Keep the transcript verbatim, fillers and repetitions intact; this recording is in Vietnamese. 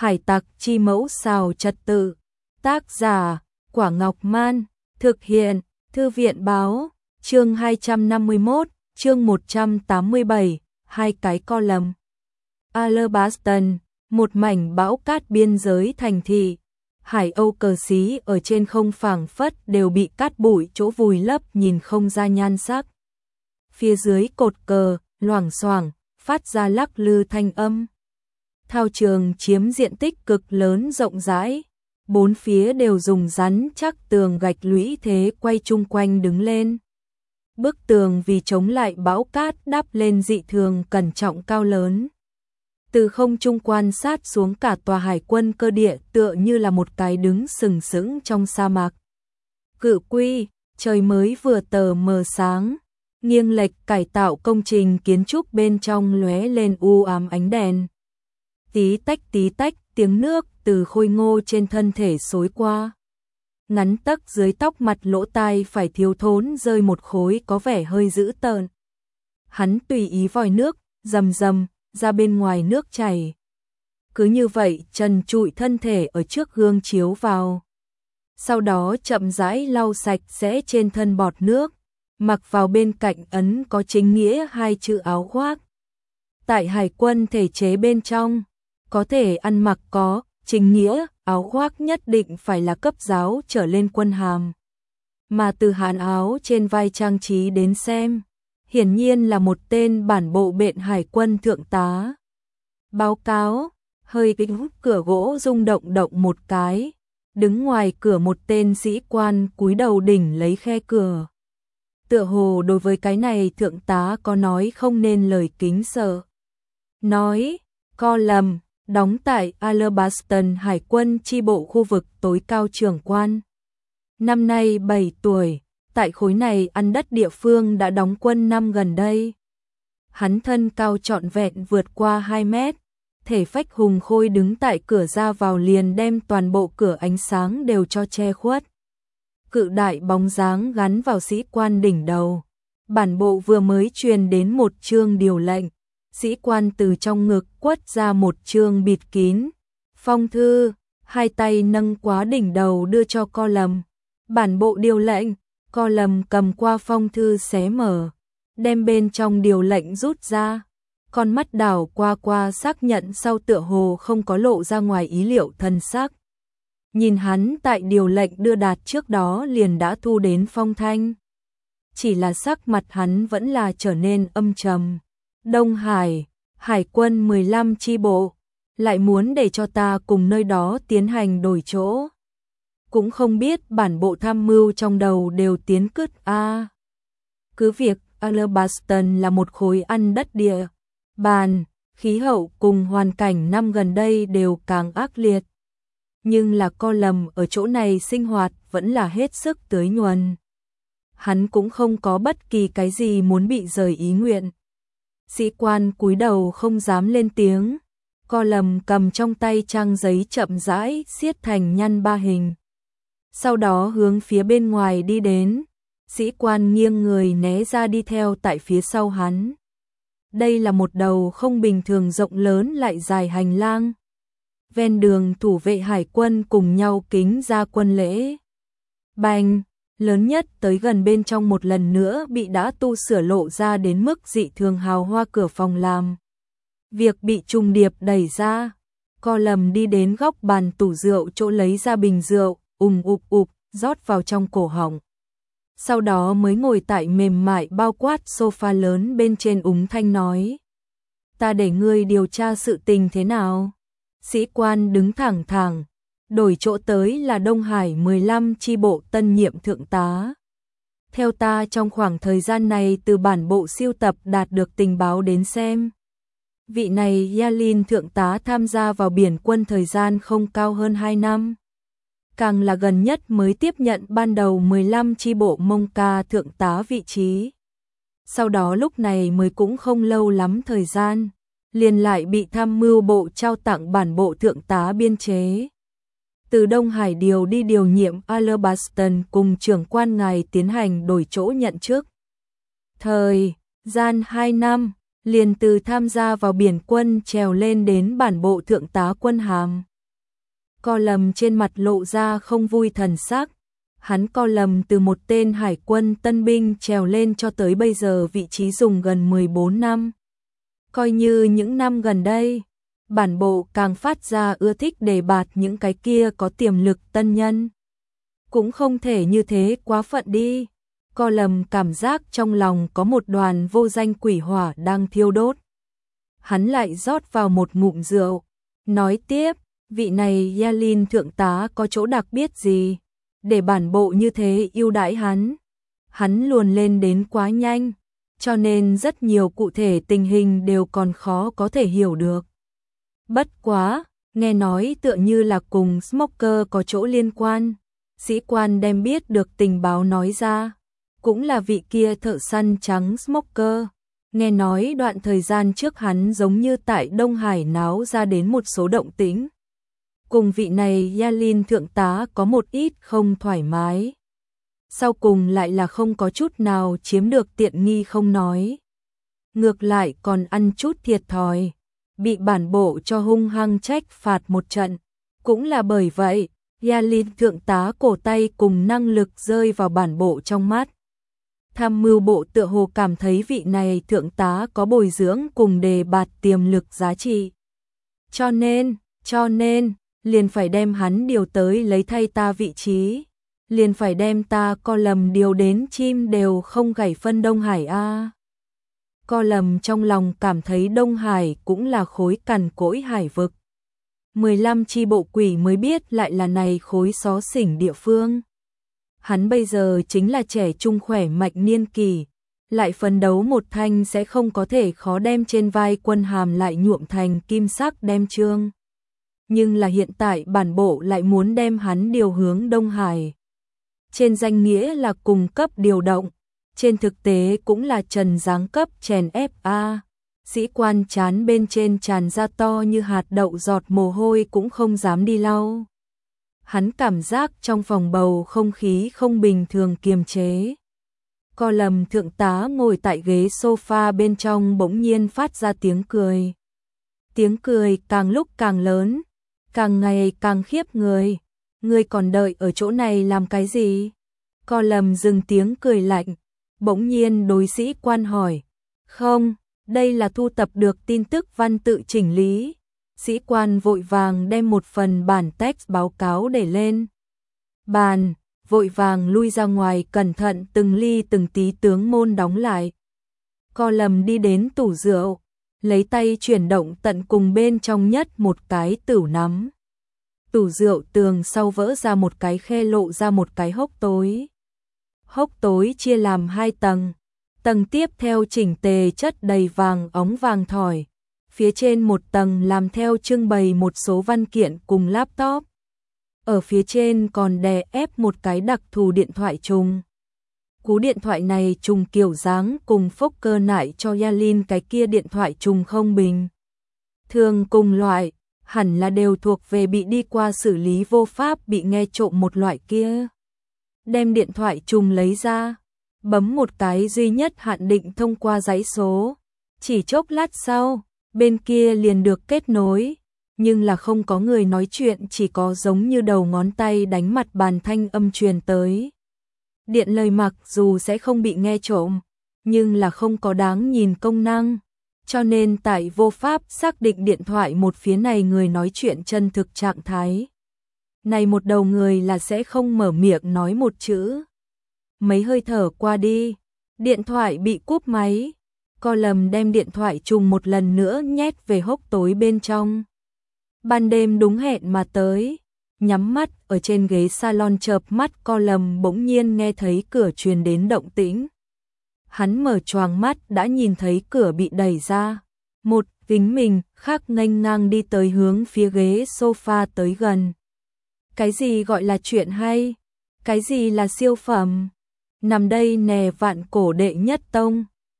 Hải tặc chi mẫu xào trật tự. Tác giả Quả Ngọc Man. Thực hiện Thư viện Báo. Chương hai trăm năm mươi mốt, chương một trăm tám mươi bảy, hai cái column. Alabaston, một mảnh bão cát biên giới thành thị. Hải âu cờ xí ở trên không phảng phất đều bị cát bụi chỗ vùi lấp, nhìn không ra nhan sắc. Phía dưới cột cờ, loảng xoảng, phát ra lắc lư thanh âm. Thao trường chiếm diện tích cực lớn rộng rãi, bốn phía đều dùng rắn chắc tường gạch lũy thế quay chung quanh đứng lên. Bức tường vì chống lại bão cát đắp lên dị thường cẩn trọng cao lớn. Từ không trung quan sát xuống cả tòa hải quân cơ địa tựa như là một cái đứng sừng sững trong sa mạc. Cự quy, trời mới vừa tờ mờ sáng, nghiêng lệch cải tạo công trình kiến trúc bên trong lóe lên u ám ánh đèn. Tí tách tí tách tiếng nước từ khôi ngô trên thân thể xối qua. Ngắn tấc dưới tóc mặt lỗ tai phải thiếu thốn rơi một khối có vẻ hơi dữ tợn. Hắn tùy ý vòi nước, rầm rầm, ra bên ngoài nước chảy. Cứ như vậy trần trụi thân thể ở trước gương chiếu vào. Sau đó chậm rãi lau sạch sẽ trên thân bọt nước, mặc vào bên cạnh ấn có chính nghĩa hai chữ áo khoác. Tại hải quân thể chế bên trong, có thể ăn mặc có chính nghĩa, áo khoác nhất định phải là cấp giáo trở lên quân hàm. Mà từ hàn áo trên vai trang trí đến xem, hiển nhiên là một tên bản bộ bện hải quân thượng tá. Báo cáo, hơi kính cửa gỗ rung động động một cái, đứng ngoài cửa một tên sĩ quan cúi đầu đỉnh lấy khe cửa. Tựa hồ đối với cái này thượng tá có nói không nên lời kính sợ. Nói, co lầm, đóng tại Alabaston hải quân chi bộ khu vực tối cao trưởng quan. Năm nay bảy tuổi, tại khối này ăn đất địa phương đã đóng quân năm gần đây. Hắn thân cao trọn vẹn vượt qua hai mét, thể phách hùng khôi đứng tại cửa ra vào liền đem toàn bộ cửa ánh sáng đều cho che khuất. Cự đại bóng dáng gắn vào sĩ quan đỉnh đầu. Bản bộ vừa mới truyền đến một chương điều lệnh. Sĩ quan từ trong ngực quất ra một chương bịt kín. Phong thư, hai tay nâng quá đỉnh đầu đưa cho co lầm. Bản bộ điều lệnh, co lầm cầm qua phong thư xé mở. Đem bên trong điều lệnh rút ra. Con mắt đảo qua qua xác nhận sau tựa hồ không có lộ ra ngoài ý liệu thần sắc. Nhìn hắn tại điều lệnh đưa đạt trước đó liền đã thu đến phong thanh. Chỉ là sắc mặt hắn vẫn là trở nên âm trầm. Đông Hải, hải quân mười lăm chi bộ, lại muốn để cho ta cùng nơi đó tiến hành đổi chỗ. Cũng không biết bản bộ tham mưu trong đầu đều tiến cứt a. À. Cứ việc Alabaston là một khối ăn đất địa bàn, khí hậu cùng hoàn cảnh năm gần đây đều càng ác liệt. Nhưng là co lầm ở chỗ này sinh hoạt vẫn là hết sức tưới nhuần. Hắn cũng không có bất kỳ cái gì muốn bị rời ý nguyện. Sĩ quan cúi đầu không dám lên tiếng. Co lầm cầm trong tay trang giấy chậm rãi xiết thành nhăn ba hình. Sau đó hướng phía bên ngoài đi đến. Sĩ quan nghiêng người né ra đi theo tại phía sau hắn. Đây là một đầu không bình thường rộng lớn lại dài hành lang. Ven đường thủ vệ hải quân cùng nhau kính ra quân lễ. Bành, lớn nhất tới gần bên trong một lần nữa bị đã tu sửa lộ ra đến mức dị thường hào hoa cửa phòng làm. Việc bị trùng điệp đẩy ra, co lầm đi đến góc bàn tủ rượu chỗ lấy ra bình rượu, ùng ục ục, rót vào trong cổ họng. Sau đó mới ngồi tại mềm mại bao quát sofa lớn bên trên úng thanh nói. Ta để ngươi điều tra sự tình thế nào? Sĩ quan đứng thẳng thẳng, đổi chỗ tới là Đông Hải mười lăm chi bộ tân nhiệm thượng tá. Theo ta trong khoảng thời gian này từ bản bộ siêu tập đạt được tình báo đến xem. Vị này Yalin thượng tá tham gia vào biển quân thời gian không cao hơn hai năm. Càng là gần nhất mới tiếp nhận ban đầu mười lăm chi bộ Mông Ca thượng tá vị trí. Sau đó lúc này mới cũng không lâu lắm thời gian, liền lại bị tham mưu bộ trao tặng bản bộ thượng tá biên chế. Từ Đông Hải điều đi điều nhiệm Alabaston cùng trưởng quan ngài tiến hành đổi chỗ nhận chức. Thời gian hai năm, liền từ tham gia vào biển quân trèo lên đến bản bộ thượng tá quân hàm. Co Lầm trên mặt lộ ra không vui thần sắc. Hắn Co Lầm từ một tên hải quân tân binh trèo lên cho tới bây giờ vị trí dùng gần mười bốn năm. Coi như những năm gần đây, bản bộ càng phát ra ưa thích đề bạt những cái kia có tiềm lực tân nhân. Cũng không thể như thế quá phận đi. Co Lầm cảm giác trong lòng có một đoàn vô danh quỷ hỏa đang thiêu đốt. Hắn lại rót vào một ngụm rượu, nói tiếp, vị này Yalin thượng tá có chỗ đặc biệt gì, để bản bộ như thế ưu đãi hắn. Hắn luồn lên đến quá nhanh, cho nên rất nhiều cụ thể tình hình đều còn khó có thể hiểu được. Bất quá, nghe nói tựa như là cùng Smoker có chỗ liên quan. Sĩ quan đem biết được tình báo nói ra, cũng là vị kia thợ săn trắng Smoker. Nghe nói đoạn thời gian trước hắn giống như tại Đông Hải náo ra đến một số động tĩnh. Cùng vị này Yalin thượng tá có một ít không thoải mái. Sau cùng lại là không có chút nào chiếm được tiện nghi không nói. Ngược lại còn ăn chút thiệt thòi, bị bản bộ cho hung hăng trách phạt một trận. Cũng là bởi vậy, Yalin thượng tá cổ tay cùng năng lực rơi vào bản bộ trong mắt. Tham mưu bộ tựa hồ cảm thấy vị này thượng tá có bồi dưỡng cùng đề bạt tiềm lực giá trị. Cho nên, cho nên, liền phải đem hắn điều tới lấy thay ta vị trí. Liền phải đem ta Co Lầm điều đến chim đều không gảy phân Đông Hải a. À. Co Lầm trong lòng cảm thấy Đông Hải cũng là khối cằn cỗi hải vực. mười lăm chi bộ quỷ mới biết lại là này khối xó xỉnh địa phương. Hắn bây giờ chính là trẻ trung khỏe mạnh niên kỳ, lại phấn đấu một thanh sẽ không có thể khó đem trên vai quân hàm lại nhuộm thành kim sắc đem trương. Nhưng là hiện tại bản bộ lại muốn đem hắn điều hướng Đông Hải. Trên danh nghĩa là cùng cấp điều động, trên thực tế cũng là trần giáng cấp chèn ép a. Sĩ quan chán bên trên tràn ra to như hạt đậu giọt mồ hôi cũng không dám đi lau. Hắn cảm giác trong phòng bầu không khí không bình thường kiềm chế. Co Lầm thượng tá ngồi tại ghế sofa bên trong bỗng nhiên phát ra tiếng cười. Tiếng cười càng lúc càng lớn, càng ngày càng khiếp người. Ngươi còn đợi ở chỗ này làm cái gì? Co Lầm dừng tiếng cười lạnh, bỗng nhiên đối sĩ quan hỏi. Không, đây là thu tập được tin tức văn tự chỉnh lý. Sĩ quan vội vàng đem một phần bản text báo cáo để lên bàn, vội vàng lui ra ngoài cẩn thận từng ly từng tí tướng môn đóng lại. Co Lầm đi đến tủ rượu, lấy tay chuyển động tận cùng bên trong nhất một cái tửu nắm. Tủ rượu tường sau vỡ ra một cái khe lộ ra một cái hốc tối. Hốc tối chia làm hai tầng, tầng tiếp theo chỉnh tề chất đầy vàng óng vàng thỏi. Phía trên một tầng làm theo trưng bày một số văn kiện cùng laptop. Ở phía trên còn đè ép một cái đặc thù điện thoại trùng. Cú điện thoại này trùng kiểu dáng cùng phốc cơ nại cho Yalin cái kia điện thoại trùng không bình. Thường cùng loại, hẳn là đều thuộc về bị đi qua xử lý vô pháp bị nghe trộm một loại kia. Đem điện thoại trùng lấy ra, bấm một cái duy nhất hạn định thông qua dãy số. Chỉ chốc lát sau, bên kia liền được kết nối, nhưng là không có người nói chuyện, chỉ có giống như đầu ngón tay đánh mặt bàn thanh âm truyền tới. Điện lời mặc dù sẽ không bị nghe trộm, nhưng là không có đáng nhìn công năng, cho nên tại vô pháp xác định điện thoại một phía này người nói chuyện chân thực trạng thái. Này một đầu người là sẽ không mở miệng nói một chữ. Mấy hơi thở qua đi, điện thoại bị cúp máy. Co Lầm đem điện thoại trùng một lần nữa nhét về hốc tối bên trong. Ban đêm đúng hẹn mà tới, nhắm mắt ở trên ghế salon chợp mắt Co Lầm bỗng nhiên nghe thấy cửa truyền đến động tĩnh. Hắn mở choàng mắt đã nhìn thấy cửa bị đẩy ra. Một kính mình khác nghênh ngang đi tới hướng phía ghế sofa tới gần. Cái gì gọi là chuyện hay? Cái gì là siêu phẩm? Nằm đây nè vạn cổ đệ nhất tông.